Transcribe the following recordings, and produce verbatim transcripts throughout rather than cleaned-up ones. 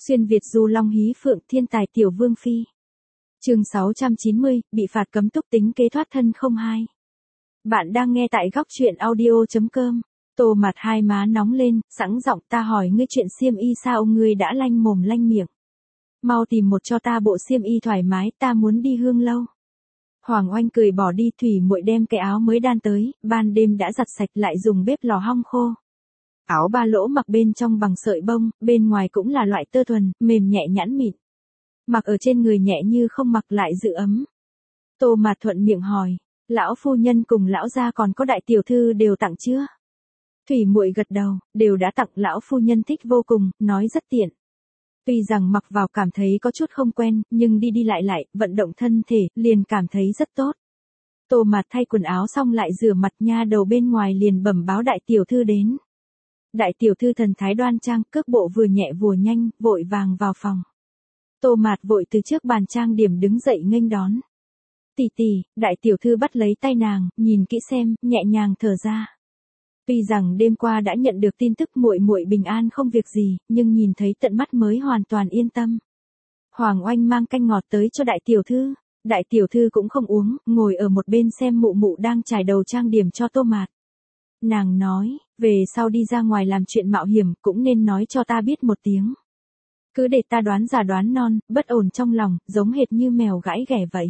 Xuyên Việt du long hí phượng thiên tài tiểu vương phi. Chương sáu trăm chín mươi, bị phạt cấm túc tính kế thoát thân không hai. Bạn đang nghe tại góc truyện audio chấm com. Tô mặt hai má nóng lên, sẵn giọng ta hỏi ngươi chuyện xiêm y sao ông ngươi đã lanh mồm lanh miệng. Mau tìm một cho ta bộ xiêm y thoải mái, ta muốn đi hương lâu. Hoàng Oanh cười bỏ đi, Thủy muội đem cái áo mới đan tới, ban đêm đã giặt sạch lại dùng bếp lò hong khô. Áo ba lỗ mặc bên trong bằng sợi bông, bên ngoài cũng là loại tơ thuần, mềm nhẹ nhẵn mịn. Mặc ở trên người nhẹ như không mặc lại giữ ấm. Tô Mạt thuận miệng hỏi, lão phu nhân cùng lão gia còn có đại tiểu thư đều tặng chưa? Thủy muội gật đầu, đều đã tặng, lão phu nhân thích vô cùng, nói rất tiện. Tuy rằng mặc vào cảm thấy có chút không quen, nhưng đi đi lại lại, vận động thân thể, liền cảm thấy rất tốt. Tô Mạt thay quần áo xong lại rửa mặt, nha đầu bên ngoài liền bẩm báo đại tiểu thư đến. Đại tiểu thư thần thái đoan trang, cước bộ vừa nhẹ vừa nhanh, vội vàng vào phòng. Tô Mạt vội từ trước bàn trang điểm đứng dậy nghênh đón. Tỷ tỷ, đại tiểu thư bắt lấy tay nàng, nhìn kỹ xem, nhẹ nhàng thở ra. Tuy rằng đêm qua đã nhận được tin tức muội muội bình an không việc gì, nhưng nhìn thấy tận mắt mới hoàn toàn yên tâm. Hoàng Oanh mang canh ngọt tới cho đại tiểu thư, đại tiểu thư cũng không uống, ngồi ở một bên xem mụ mụ đang chải đầu trang điểm cho Tô Mạt. Nàng nói, về sau đi ra ngoài làm chuyện mạo hiểm cũng nên nói cho ta biết một tiếng. Cứ để ta đoán già đoán non, bất ổn trong lòng, giống hệt như mèo gãi ghẻ vậy.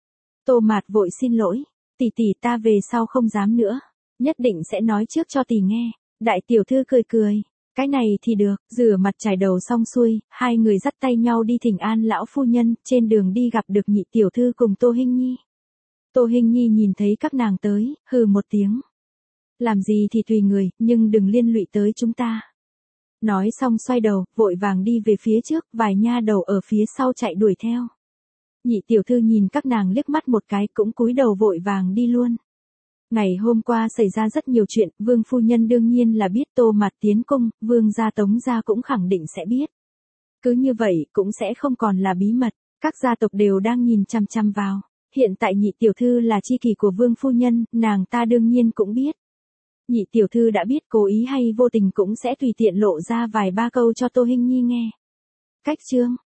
Tô Mạt vội xin lỗi, tỷ tỷ ta về sau không dám nữa, nhất định sẽ nói trước cho tỷ nghe. Đại tiểu thư cười cười, cái này thì được, rửa mặt chải đầu xong xuôi, hai người dắt tay nhau đi thỉnh an lão phu nhân, trên đường đi gặp được nhị tiểu thư cùng Tô Hinh Nhi. Tô Hinh Nhi nhìn thấy các nàng tới, hừ một tiếng. Làm gì thì tùy người, nhưng đừng liên lụy tới chúng ta. Nói xong xoay đầu, vội vàng đi về phía trước, vài nha đầu ở phía sau chạy đuổi theo. Nhị tiểu thư nhìn các nàng liếc mắt một cái cũng cúi đầu vội vàng đi luôn. Ngày hôm qua xảy ra rất nhiều chuyện, vương phu nhân đương nhiên là biết Tô Mạt tiến cung, vương gia Tống gia cũng khẳng định sẽ biết. Cứ như vậy cũng sẽ không còn là bí mật, các gia tộc đều đang nhìn chăm chăm vào. Hiện tại nhị tiểu thư là chi kỷ của vương phu nhân, nàng ta đương nhiên cũng biết. Nhị tiểu thư đã biết cố ý hay vô tình cũng sẽ tùy tiện lộ ra vài ba câu cho Tô Hinh Nhi nghe. Cách chương,